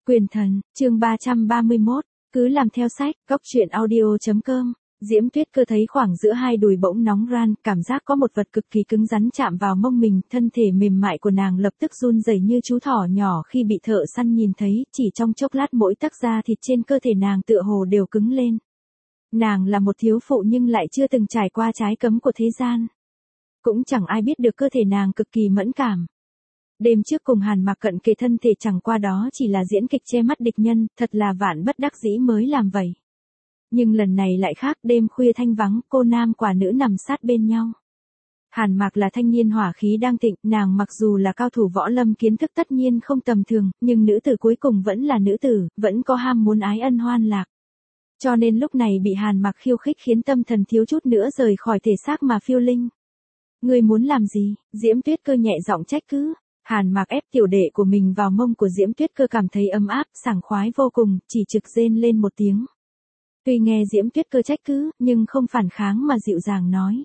Quyền thần, chương 331, cứ làm theo sách, góc truyện audio.com. Diễm Tuyết Cơ thấy khoảng giữa hai đùi bỗng nóng ran, cảm giác có một vật cực kỳ cứng rắn chạm vào mông mình, thân thể mềm mại của nàng lập tức run rẩy như chú thỏ nhỏ khi bị thợ săn nhìn thấy, chỉ trong chốc lát mỗi tấc da thịt trên cơ thể nàng tựa hồ đều cứng lên. Nàng là một thiếu phụ nhưng lại chưa từng trải qua trái cấm của thế gian. Cũng chẳng ai biết được cơ thể nàng cực kỳ mẫn cảm. Đêm trước cùng Hàn Mạc cận kề thân thể chẳng qua đó chỉ là diễn kịch che mắt địch nhân, thật là vạn bất đắc dĩ mới làm vậy. Nhưng lần này lại khác, đêm khuya thanh vắng, cô nam quả nữ nằm sát bên nhau. Hàn Mạc là thanh niên hỏa khí đang thịnh, nàng mặc dù là cao thủ võ lâm kiến thức tất nhiên không tầm thường, nhưng nữ tử cuối cùng vẫn là nữ tử, vẫn có ham muốn ái ân hoan lạc. Cho nên lúc này bị Hàn Mạc khiêu khích khiến tâm thần thiếu chút nữa rời khỏi thể xác mà phiêu linh. Ngươi muốn làm gì? Diễm Tuyết Cơ nhẹ giọng trách cứ. Hàn Mạc ép tiểu đệ của mình vào mông của Diễm Tuyết Cơ cảm thấy ấm áp, sảng khoái vô cùng, chỉ trực rên lên một tiếng. Tuy nghe Diễm Tuyết Cơ trách cứ, nhưng không phản kháng mà dịu dàng nói.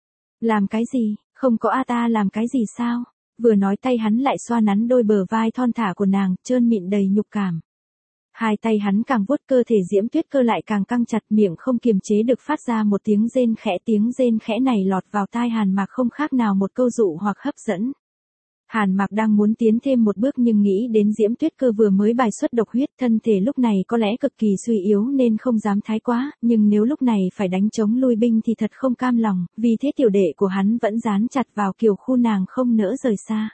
Làm cái gì, không có ta làm cái gì sao? Vừa nói tay hắn lại xoa nắn đôi bờ vai thon thả của nàng, trơn mịn đầy nhục cảm. Hai tay hắn càng vuốt cơ thể Diễm Tuyết Cơ lại càng căng chặt, miệng không kiềm chế được phát ra một tiếng rên khẽ. Tiếng rên khẽ này lọt vào tai Hàn Mạc không khác nào một câu dụ hoặc hấp dẫn. Hàn Mạc đang muốn tiến thêm một bước nhưng nghĩ đến Diễm Tuyết Cơ vừa mới bài xuất độc huyết, thân thể lúc này có lẽ cực kỳ suy yếu nên không dám thái quá, nhưng nếu lúc này phải đánh chống lui binh thì thật không cam lòng, vì thế tiểu đệ của hắn vẫn dán chặt vào kiều khu nàng không nỡ rời xa.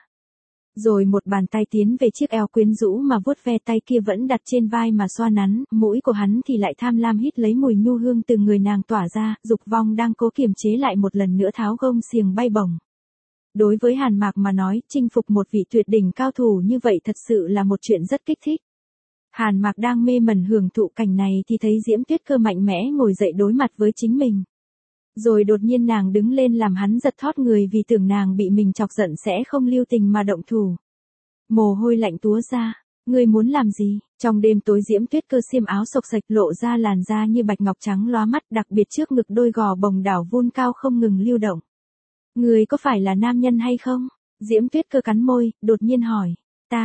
Rồi một bàn tay tiến về chiếc eo quyến rũ mà vuốt ve, tay kia vẫn đặt trên vai mà xoa nắn, mũi của hắn thì lại tham lam hít lấy mùi nhu hương từ người nàng tỏa ra, dục vọng đang cố kiềm chế lại một lần nữa tháo gông xiềng bay bổng. Đối với Hàn Mạc mà nói, chinh phục một vị tuyệt đỉnh cao thủ như vậy thật sự là một chuyện rất kích thích. Hàn Mạc đang mê mẩn hưởng thụ cảnh này thì thấy Diễm Tuyết Cơ mạnh mẽ ngồi dậy đối mặt với chính mình. Rồi đột nhiên nàng đứng lên làm hắn giật thót người vì tưởng nàng bị mình chọc giận sẽ không lưu tình mà động thủ. Mồ hôi lạnh túa ra, ngươi muốn làm gì? Trong đêm tối Diễm Tuyết Cơ xiêm áo xộc xệch lộ ra làn da như bạch ngọc trắng lóa mắt, đặc biệt trước ngực đôi gò bồng đảo vun cao không ngừng lưu động. Ngươi có phải là nam nhân hay không? Diễm Tuyết Cơ cắn môi, đột nhiên hỏi.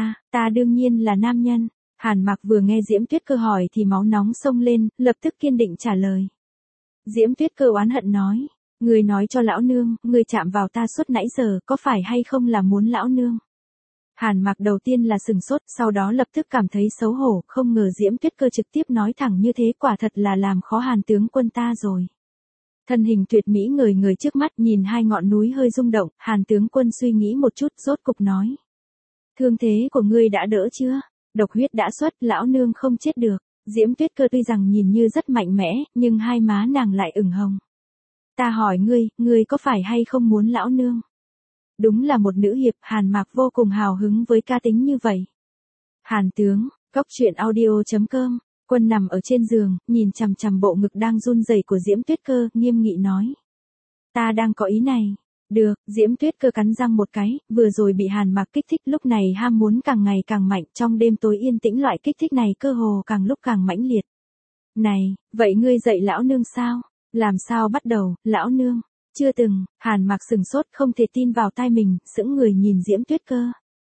Ta đương nhiên là nam nhân. Hàn Mạc vừa nghe Diễm Tuyết Cơ hỏi thì máu nóng sông lên, lập tức kiên định trả lời. Diễm Tuyết Cơ oán hận nói. Ngươi nói cho lão nương, ngươi chạm vào ta suốt nãy giờ, có phải hay không là muốn lão nương? Hàn Mạc đầu tiên là sừng sốt, sau đó lập tức cảm thấy xấu hổ, không ngờ Diễm Tuyết Cơ trực tiếp nói thẳng như thế, quả thật là làm khó Hàn tướng quân ta rồi. Thân hình tuyệt mỹ người trước mắt nhìn hai ngọn núi hơi rung động, Hàn tướng quân suy nghĩ một chút rốt cục nói. Thương thế của ngươi đã đỡ chưa? Độc huyết đã xuất, lão nương không chết được. Diễm Tuyết Cơ tuy rằng nhìn như rất mạnh mẽ, nhưng hai má nàng lại ửng hồng. Ta hỏi ngươi có phải hay không muốn lão nương? Đúng là một nữ hiệp, Hàn Mạc vô cùng hào hứng với ca tính như vậy. Hàn tướng, góc truyện audio.com. Quân nằm ở trên giường, nhìn chằm chằm bộ ngực đang run rẩy của Diễm Tuyết Cơ, nghiêm nghị nói. Ta đang có ý này. Được, Diễm Tuyết Cơ cắn răng một cái, vừa rồi bị Hàn Mạc kích thích, lúc này ham muốn càng ngày càng mạnh, trong đêm tối yên tĩnh loại kích thích này cơ hồ càng lúc càng mãnh liệt. Này, vậy ngươi dạy lão nương sao? Làm sao bắt đầu, lão nương? Chưa từng, Hàn Mạc sừng sốt không thể tin vào tai mình, sững người nhìn Diễm Tuyết Cơ.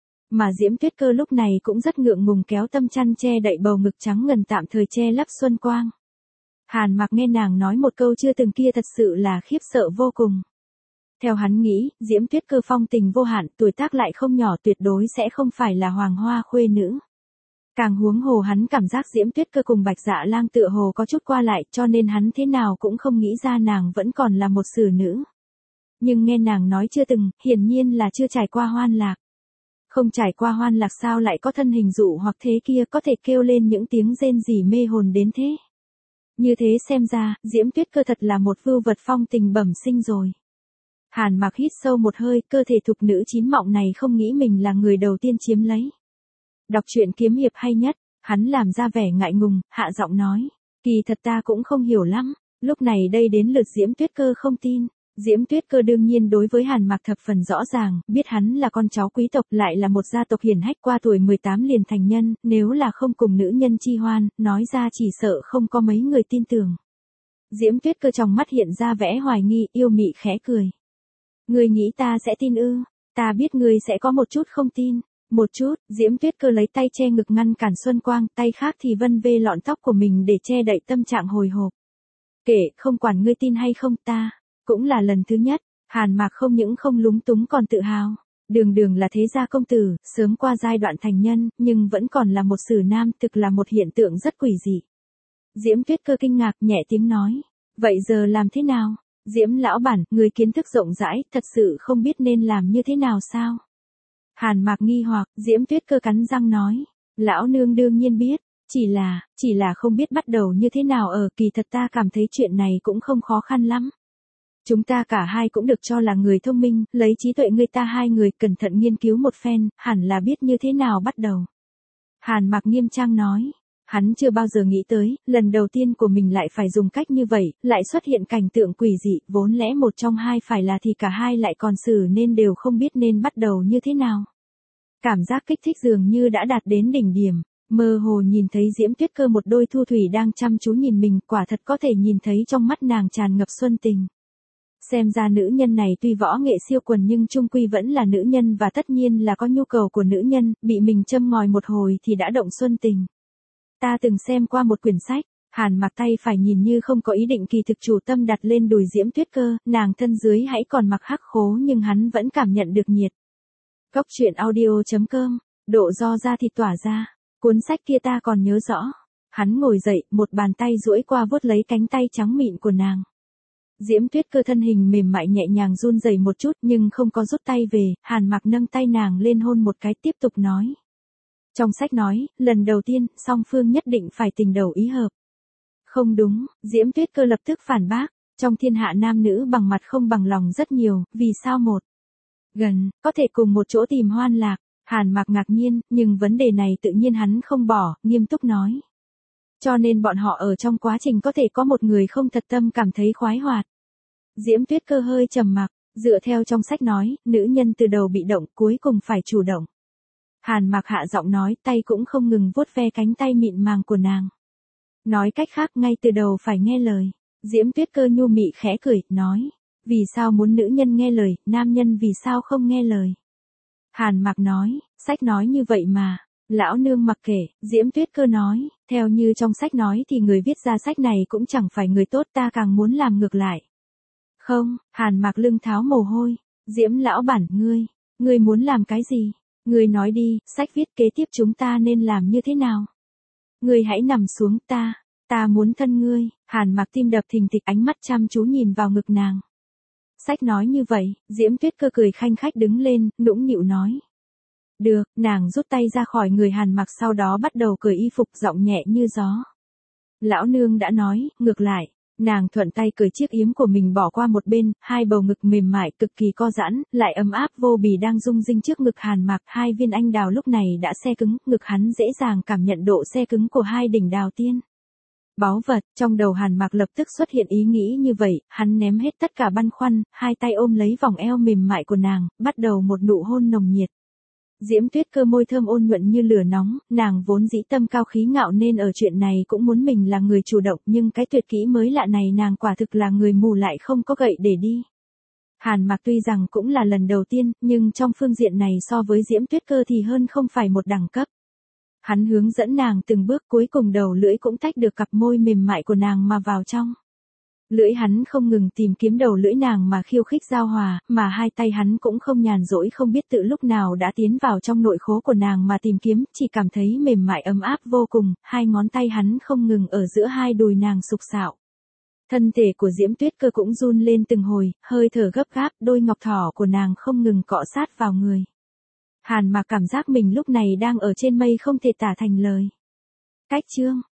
Mà Diễm Tuyết Cơ lúc này cũng rất ngượng ngùng kéo tâm chăn che đậy bầu ngực trắng ngần tạm thời che lấp xuân quang. Hàn Mạc nghe nàng nói một câu chưa từng kia thật sự là khiếp sợ vô cùng. Theo hắn nghĩ, Diễm Tuyết Cơ phong tình vô hạn, tuổi tác lại không nhỏ, tuyệt đối sẽ không phải là hoàng hoa khuê nữ. Càng huống hồ hắn cảm giác Diễm Tuyết Cơ cùng Bạch Dạ Lang tựa hồ có chút qua lại, cho nên hắn thế nào cũng không nghĩ ra nàng vẫn còn là một xử nữ. Nhưng nghe nàng nói chưa từng, hiển nhiên là chưa trải qua hoan lạc. Không trải qua hoan lạc sao lại có thân hình dụ hoặc thế kia, có thể kêu lên những tiếng rên rỉ mê hồn đến thế. Như thế xem ra, Diễm Tuyết Cơ thật là một vưu vật phong tình bẩm sinh rồi. Hàn Mạc hít sâu một hơi, cơ thể thục nữ chín mọng này không nghĩ mình là người đầu tiên chiếm lấy. Đọc truyện kiếm hiệp hay nhất, hắn làm ra vẻ ngại ngùng, hạ giọng nói. Kỳ thật ta cũng không hiểu lắm, lúc này đây đến lượt Diễm Tuyết Cơ không tin. Diễm Tuyết Cơ đương nhiên đối với Hàn Mạc thập phần rõ ràng, biết hắn là con cháu quý tộc, lại là một gia tộc hiển hách, qua tuổi 18 liền thành nhân, nếu là không cùng nữ nhân chi hoan, nói ra chỉ sợ không có mấy người tin tưởng. Diễm Tuyết Cơ trong mắt hiện ra vẻ hoài nghi, yêu mị khẽ cười. Ngươi nghĩ ta sẽ tin ư? Ta biết ngươi sẽ có một chút không tin. Một chút, Diễm Tuyết Cơ lấy tay che ngực ngăn cản Xuân Quang, tay khác thì vân vê lọn tóc của mình để che đậy tâm trạng hồi hộp. Kể, không quản ngươi tin hay không ta, cũng là lần thứ nhất, Hàn Mạc không những không lúng túng còn tự hào. Đường đường là thế gia công tử, sớm qua giai đoạn thành nhân, nhưng vẫn còn là một sử nam, thực là một hiện tượng rất quỷ dị. Diễm Tuyết Cơ kinh ngạc nhẹ tiếng nói. Vậy giờ làm thế nào? Diễm lão bản, người kiến thức rộng rãi, thật sự không biết nên làm như thế nào sao? Hàn Mạc nghi hoặc, Diễm Tuyết Cơ cắn răng nói. Lão nương đương nhiên biết, chỉ là không biết bắt đầu như thế nào kỳ thật ta cảm thấy chuyện này cũng không khó khăn lắm. Chúng ta cả hai cũng được cho là người thông minh, lấy trí tuệ người ta hai người cẩn thận nghiên cứu một phen, hẳn là biết như thế nào bắt đầu. Hàn Mạc nghiêm trang nói. Hắn chưa bao giờ nghĩ tới, lần đầu tiên của mình lại phải dùng cách như vậy, lại xuất hiện cảnh tượng quỷ dị, vốn lẽ một trong hai phải là thì cả hai lại còn xử nên đều không biết nên bắt đầu như thế nào. Cảm giác kích thích dường như đã đạt đến đỉnh điểm, mơ hồ nhìn thấy Diễm Tuyết Cơ một đôi thu thủy đang chăm chú nhìn mình, quả thật có thể nhìn thấy trong mắt nàng tràn ngập xuân tình. Xem ra nữ nhân này tuy võ nghệ siêu quần nhưng chung quy vẫn là nữ nhân và tất nhiên là có nhu cầu của nữ nhân, bị mình châm ngòi một hồi thì đã động xuân tình. Ta từng xem qua một quyển sách, Hàn Mạc tay phải nhìn như không có ý định kỳ thực chủ tâm đặt lên đùi Diễm Tuyết Cơ, nàng thân dưới hãy còn mặc hắc khố nhưng hắn vẫn cảm nhận được nhiệt. Cốc truyện audio.com, độ do ra thì tỏa ra, cuốn sách kia ta còn nhớ rõ. Hắn ngồi dậy, một bàn tay duỗi qua vuốt lấy cánh tay trắng mịn của nàng. Diễm Tuyết Cơ thân hình mềm mại nhẹ nhàng run rẩy một chút nhưng không có rút tay về, Hàn Mạc nâng tay nàng lên hôn một cái tiếp tục nói. Trong sách nói, lần đầu tiên, song phương nhất định phải tình đầu ý hợp. Không đúng, Diễm Tuyết Cơ lập tức phản bác, trong thiên hạ nam nữ bằng mặt không bằng lòng rất nhiều, vì sao một gần, có thể cùng một chỗ tìm hoan lạc. Hàn Mạc ngạc nhiên, nhưng vấn đề này tự nhiên hắn không bỏ, nghiêm túc nói. Cho nên bọn họ ở trong quá trình có thể có một người không thật tâm cảm thấy khoái hoạt. Diễm Tuyết Cơ hơi trầm mặc, dựa theo trong sách nói, nữ nhân từ đầu bị động cuối cùng phải chủ động. Hàn Mạc hạ giọng nói, tay cũng không ngừng vuốt ve cánh tay mịn màng của nàng. Nói cách khác ngay từ đầu phải nghe lời. Diễm Tuyết Cơ nhu mị khẽ cười, nói. Vì sao muốn nữ nhân nghe lời, nam nhân vì sao không nghe lời? Hàn Mạc nói, sách nói như vậy mà. Lão nương mặc kệ, Diễm Tuyết Cơ nói, theo như trong sách nói thì người viết ra sách này cũng chẳng phải người tốt, ta càng muốn làm ngược lại. Không, Hàn Mạc lưng tháo mồ hôi. Diễm lão bản, ngươi muốn làm cái gì? Ngươi nói đi, sách viết kế tiếp chúng ta nên làm như thế nào? Ngươi hãy nằm xuống, ta muốn thân ngươi. Hàn Mạc tim đập thình thịch, ánh mắt chăm chú nhìn vào ngực nàng. Sách nói như vậy, Diễm Tuyết Cơ cười khanh khách đứng lên, nũng nịu nói. Được, nàng rút tay ra khỏi người Hàn Mạc sau đó bắt đầu cởi y phục, giọng nhẹ như gió. Lão nương đã nói, ngược lại. Nàng thuận tay cởi chiếc yếm của mình bỏ qua một bên, hai bầu ngực mềm mại cực kỳ co giãn, lại ấm áp vô bì đang rung rinh trước ngực Hàn Mạc, hai viên anh đào lúc này đã se cứng, ngực hắn dễ dàng cảm nhận độ se cứng của hai đỉnh đào tiên. Báu vật, trong đầu Hàn Mạc lập tức xuất hiện ý nghĩ như vậy, hắn ném hết tất cả băn khoăn, hai tay ôm lấy vòng eo mềm mại của nàng, bắt đầu một nụ hôn nồng nhiệt. Diễm Tuyết Cơ môi thơm ôn nhuận như lửa nóng, nàng vốn dĩ tâm cao khí ngạo nên ở chuyện này cũng muốn mình là người chủ động, nhưng cái tuyệt kỹ mới lạ này nàng quả thực là người mù lại không có gậy để đi. Hàn Mạc tuy rằng cũng là lần đầu tiên, nhưng trong phương diện này so với Diễm Tuyết Cơ thì hơn không phải một đẳng cấp. Hắn hướng dẫn nàng từng bước, cuối cùng đầu lưỡi cũng tách được cặp môi mềm mại của nàng mà vào trong. Lưỡi hắn không ngừng tìm kiếm đầu lưỡi nàng mà khiêu khích giao hòa, mà hai tay hắn cũng không nhàn rỗi không biết tự lúc nào đã tiến vào trong nội khố của nàng mà tìm kiếm, chỉ cảm thấy mềm mại ấm áp vô cùng, hai ngón tay hắn không ngừng ở giữa hai đùi nàng sục sạo. Thân thể của Diễm Tuyết Cơ cũng run lên từng hồi, hơi thở gấp gáp, đôi ngọc thỏ của nàng không ngừng cọ sát vào người. Hàn Mạc cảm giác mình lúc này đang ở trên mây không thể tả thành lời. Cách chương